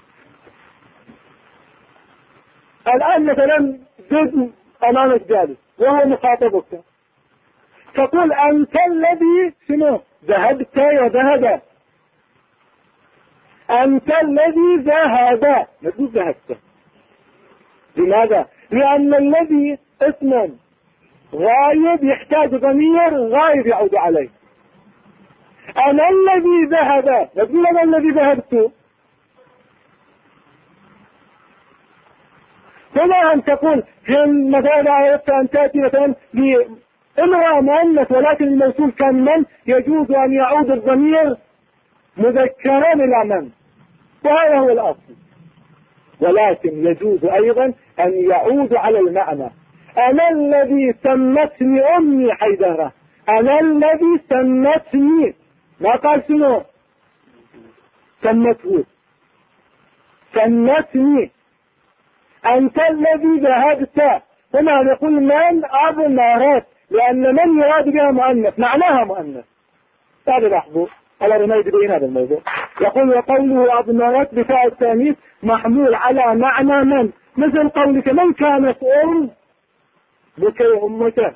الآن مثلا زيد أمامك جالس وهو مخاطبك، تقول أنت الذي شنو ذهبت وذهب، أنت الذي ذهب، نقول ذهبت. لماذا؟ لأن الذي اسم غايب يحتاج ضمير غايب يعود عليه. أنا الذي ذهب، نقول أنا الذي ذهبت. هنا أن تقول مثلا أردت أن تأتي مثلا لامرأة مؤنث ولكن الموصول كان من، يجوز أن يعود الضمير مذكرا إلى من، وهذا هو الأصل. ولكن يجوز أيضا أن يعود على المعنى. أنا الذي سمتني أمي حيدرة، أنا الذي سمتني، ما قال شنو سمته، سمتني. أنت الذي ذهبت، هنا نقول من أضمرت، لأن من يراد بها مؤنث، معناها مؤنث. هذا لاحظوا على رمى يبين هذا الموضوع. يقول وقوله أضمرت بتاء التانيث محمول على معنى من، مثل قولك من كانت بك أمك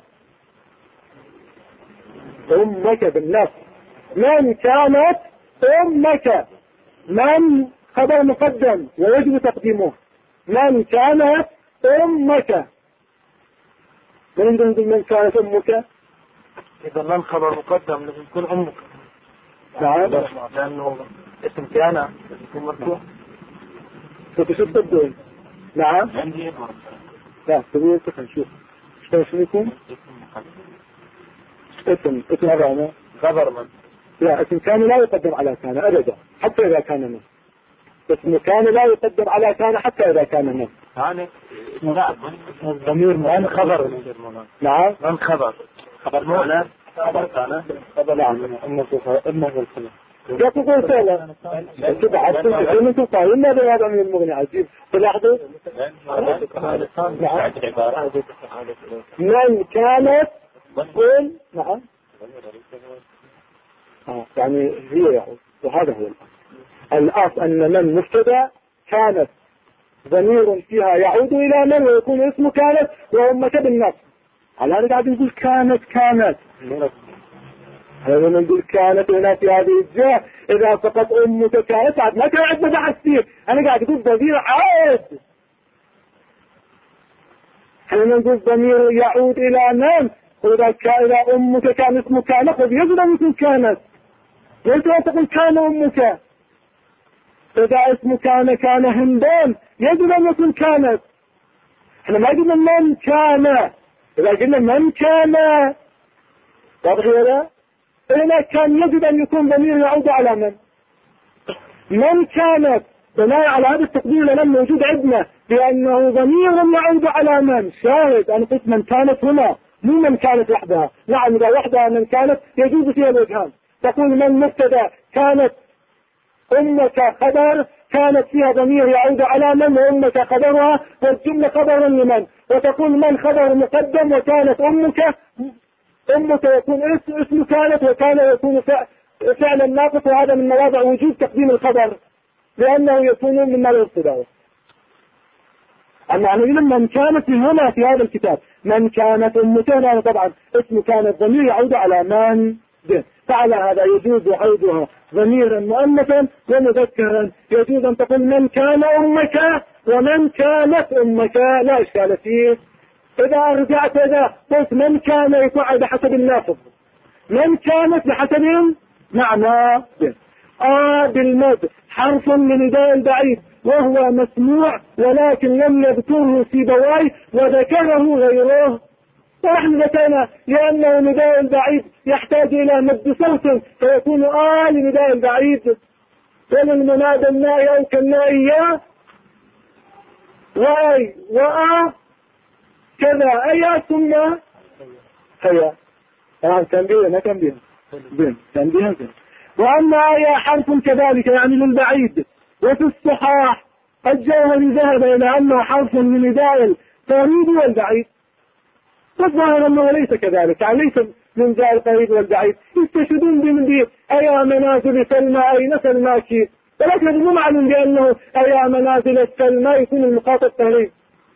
بالنص، من كانت أمك، من خبر مقدم ويجب تقديمه، من كانت أمك، من كانت أمك، إذا من خبر مقدم لازم يكون أمك. نعم لأنه اسم كان يكون مرفوع. شو تبدو؟ نعم لا تقول كيف نشوف شو يكون اسم هذا خبر من. لا اسم كان لا يقدم على كان أبدا حتى إذا كان من. اسم كان لا يقدم على كان حتى إذا كان من. يعني ضمير من خبر. نعم من خبر معناه خبر كان. نعم إنه الخبر. لا تقول فعلا كده حتى من تقايم ماذا هذا من المغني عجيب تلاحظوا. من كانت قل نعم يعني هي يعني وهذا هو الأصل أن من مبتدا كانت ضمير فيها يعود إلى من ويكون اسمه كانت وأمك بالنص. على هذا قاعد نقول كانت هذا نقول كانت هنا في هذه الجهة إذا فقط أمك كانت عاد ما كان عندنا بحث فيه. أنا قاعد أقول ضمير عائد، احنا نقول ضمير يعود إلى من إذا أمك كان اسمه كانت يجب أن يكون كانت، ليس أن تقول كان أمك. إذا اسمه كان هندان يجب أن يكون كانت. احنا ما قلنا من كان، إذا قلنا من كان واضح ولا هنا كان يجب أن يكون ضمير يعود على من كانت بناء على هذا التقدير لم موجود عندنا لأنه ضمير يعود على من. شاهد أنا قلت من كانت هنا مو من كانت وحدها. نعم إذا وحدها من كانت يجوز فيها الوجهان. تقول من مبتدا كانت أمك خبر كانت فيها ضمير يعود على من وأمك خبرها والجملة خبر لمن، وتقول من خبر مقدم وكانت أمك يكون اسم كانت وكان يكون فعلا ناقص، وهذا من مواضع وجود تقديم الخبر لأنه يكون مما لا يقتضى. أما لما من كانت هنا في هذا الكتاب من كانت أمك هنا طبعا اسم كانت ضمير يعود على من به، فعلى هذا يجوز عودها ضميرا مؤنثا ومذكرا. يجوز أن تقول من كان أمك ومن كانت أمك لا إشكال فيه. إذا رجعت إذا قلت من كان يقع بحسب اللافظ، من كانت بحسب معنى به. بالمد حرف من نداء البعيد وهو مسموع ولكن لم يذكره سيبويه وذكره غيره. ونحن ذكرنا لأنه نداء البعيد يحتاج إلى مد صوت فيكون لنداء البعيد، وللمنادى النائي أو كالنائي وأي كذا أي ثم هيا. تنبيه ما تنبيه تنبيه. وأما أي حرف كذلك يعني للبعيد. وفي الصحاح الجوهري ذهب إلى أنه حرف من نداء القريب والبعيد، والظاهر أنه ليس كذلك، يعني ليس من نداء القريب والبعيد. يستشهدون بمن أي منازل سلمى أين سلماك، ولكن مو معلوم بأنه أي منازل السلمى يكون المخاطب قريب.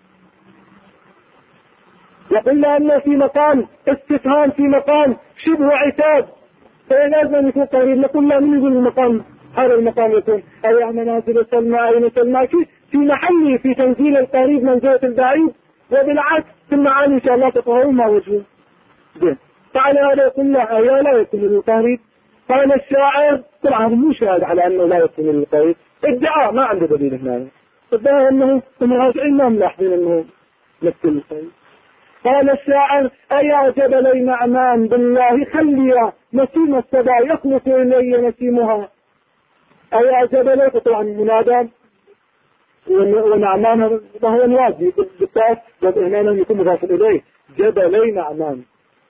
وقلنا أنه في مقام استفهام في مقام شبه عتاب فلازم أن يكون قريب. نقول لا من يقول المقام هذا المقام يكون أي منازل سلمى أين سلماك في محله في تنزيل القريب منزلة البعيد، وبالعكس في المعاني إن شاء الله تطهرون ما وجهه. فعلى هذا يقول لا أي لا يكون للقريب. قال الشاعر طبعا مو شاهد على أنه لا يكون للقريب، ادعاء ما عنده دليل هنا، ادعاء أنه المراجعين ما ملاحظين أنه نفس القريب. قال الشاعر أيا جبلي نعمان بالله خليا نسيم الصبا يخلص إلي نسيمها. أيا جبلي طبعا منادى ونعمان وهو الوادي بالتاس والإهمانا يكون مضاف إليه جبلي نعمان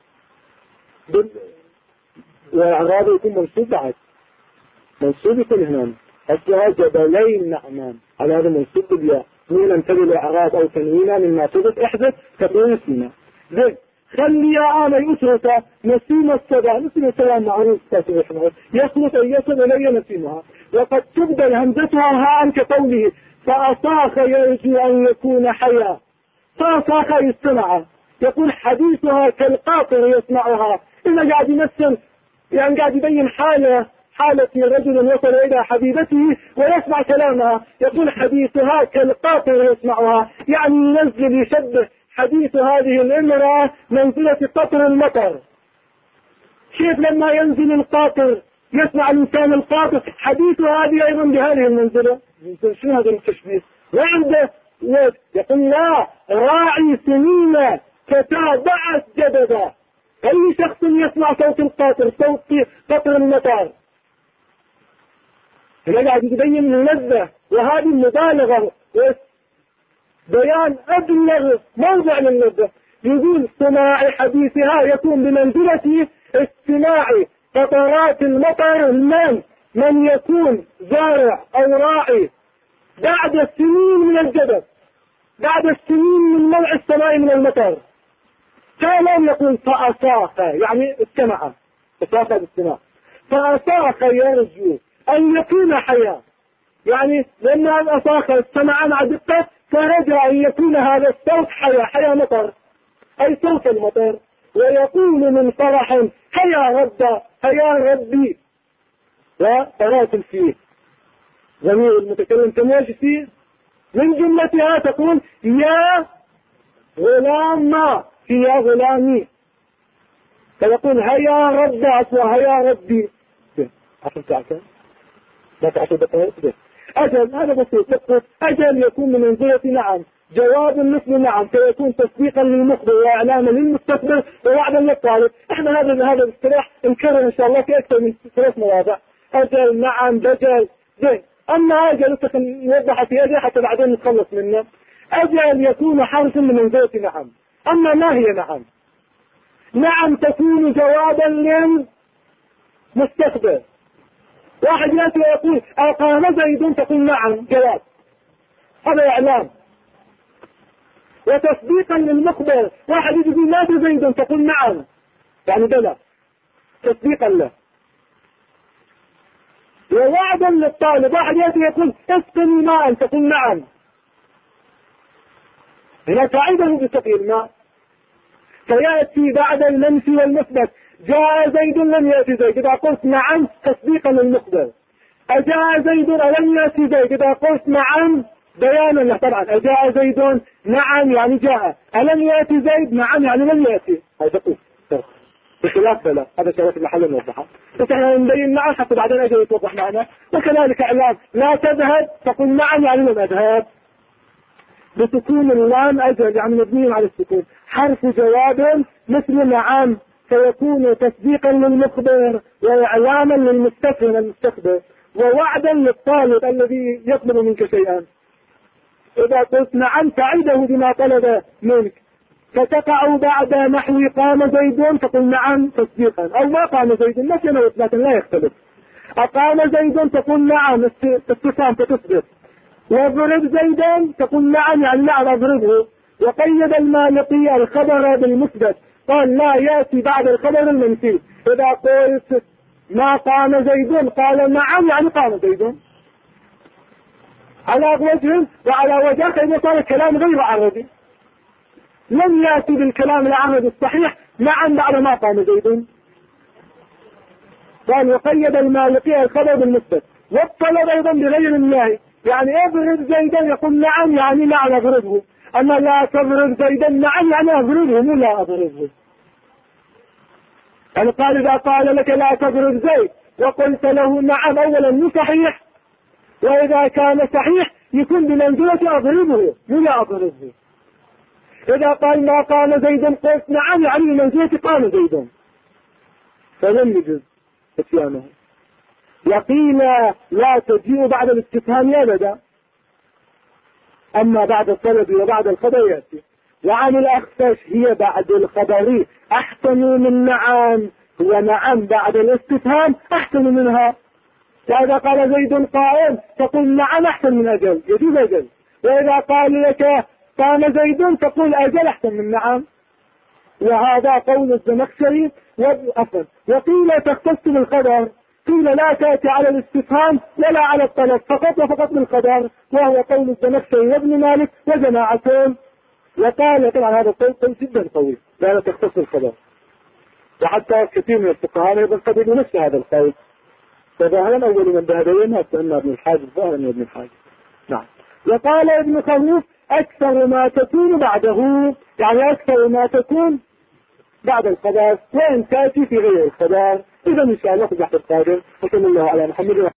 والإعراب يكون منصوب بعد منصوب يكون هنا أصلها جبلي نعمان على هذا منصوب بالياء نونا تبي الإعراب أو تنوينا من ناصبة احدث تكون اسمنا. زين خلي يا آمي أسرة نسيم السبع معروف يخلط أن يصل إلي نسيمها، وقد تبدل همزتها هاء كقوله فأصاخ يرجو أن يكون حيا. فأصاخ يستمع، يقول حديثها كالقاطر يسمعها. إذا قاعد يمثل يعني قاعد يبين حالة رجل وصل إلى حبيبته ويسمع كلامها، يقول حديثها كالقاطر يسمعها، يعني ينزل يشبه حديث هذه الامرأة منزلة قطر المطر. كيف لما ينزل القاطر يسمع الإنسان القاطر، حديث هذه أيضا بهذه المنزلة. شنو هذا التشبيه؟ وعنده يقول لا راعي سنين تتابعت جددا. أي شخص يسمع صوت القاطر، صوت قطر المطر، هنا قاعد يبين اللذة، وهذه مبالغة بيان أبلغ موضع للذة. يقول سماع حديثها يكون بمنزلة استماع قطرات المطر الماء من يكون زارع أو راعي بعد السنين من الجدب، بعد السنين من ملء السماء من المطر. كان يقول فأصاخ يعني استمع، أصاخ باستماع، فأصاخ يرجو أن يكون حياة، يعني لما أصاخ استمع مع دقة فرجع أن يكون هذا الصوت حياة مطر، أي صوت المطر. ويقول من فرح هيا ربي، وتراسل فيه ضمير المتكلم تماشي فيه، من جملتها تقول يا غلام يا غلامي، فيقول هيا رب هيا ربي. عشان تعرف لا تعرف دقائق أجل، هذا بسيط. أجل يكون من منزلة نعم، جواب مثل نعم، فيكون تصديقا للمخبر وإعلاما للمستقبل ووعدا للطالب. احنا هذا الاصطلاح نكرر إن شاء الله في أكثر من 3 مواضع. أجل، نعم، دجل، زين. أما أجل نوضح في أجل حتى بعدين نتخلص منه. أجل يكون حرفا من منزلة نعم. أما ما هي نعم؟ نعم تكون جوابا للمستقبل. واحد يأتي ويقول أقام زيد، تقول نعم جواب، هذا إعلام. وتصديقا للمخبر، واحد يقول مات زيد، تقول نعم يعني بلى، تصديقا له. ووعدا للطالب، واحد يأتي يقول اسقني ماء، تقول نعم، هنا تعيده بسقي الماء. فيأتي بعد المنفي والمثبت، جاء زيد لم يأتي زيد، إذا قلت نعم تصديقا للمخبر. أجاء زيد ألم يأتي زيد، إذا قلت نعم بيانا له. طبعا أجاء زيد نعم يعني جاء، ألم يأتي زيد نعم يعني لم يأتي. هذا قلت بخلاف بلا، هذا شرط المحل نوضحه، بس احنا نبين نعم حتى بعدين أجل يتوضح معنا. وكذلك إعلام لا تذهب، تقول نعم يعني لم أذهب، بسكون اللام. أجل يعني مبني على السكون، حرف جواب مثل نعم، فيكون تصديقا للمخبر وإعلاما للمستفهم المستقبل ووعدا للطالب الذي يطلب منك شيئا. إذا قلت نعم تعيده بما طلب منك، فتقع بعد نحو قام زيد، تقول نعم تصديقا، أو ما قام زيد نفيا وإثباتا لا يختلف. أقام زيد تقول نعم استفهام فتصدق. واضرب زيدا تقول نعم يعني نعم أضربه. وقيد المالقي الخبر بالمثبت، قال لا يأتي بعد الخبر المنفي. إذا قلت ما قام زيد قال نعم يعني قام زيد على وجه، وعلى وجه إذا صار الكلام غير عربي، لم يأتي بالكلام العربي الصحيح نعم بعد ما قام زيد. قال وقيد المالقي الخبر بالمثبت. والطلب أيضا بغير الله، يعني اضرب زيدا يقول نعم يعني نعم اضربه، اما لا تضرب زيدا نعم يعني اضربه مو لا اضربه. يعني قال اذا قال لك لا تضرب زيد وقلت له نعم اولا مو صحيح، واذا كان صحيح يكون بمنزلة اضربه مو لا اضربه. اذا قال ما قام زيدا قلت نعم يعني بمنزلة قام زيدا، فلم يجوز اتيانه. وقيل لا تجيء بعد الاستفهام ابدا، اما بعد الطلب وبعد الخبر ياتي. وعن الاخفش هي بعد الخبر احسن من نعم، ونعم بعد الاستفهام احسن منها. فاذا قال زيد قائم تقول نعم احسن من اجل، يجوز اجل. واذا قال لك قام زيد تقول اجل احسن من نعم. وهذا قول الزمخشري. وقيل تختص بالقدر، قيل لا تأتي على الاستفهام ولا على الطلب، فقط وفقط بالقدر، وهو قول الزمخشري وابن مالك وجماعتين. وقال طبعا هذا القول جدا قوي، لا تختص بالقدر، وحتى كثير من الفقهاء ايضا قبلوا نفس هذا القول. فظاهرا اول من ذهب الينا ان ابن الحاج، ظاهرا ابن الحاج. نعم. وقال ابن خلوف اكثر ما تكون بعده، يعني اكثر ما تكون بعد القضاء، وان تاتي في غير القضاء. اذا ان شاء الله في البحث القادم، وصلى الله على محمد.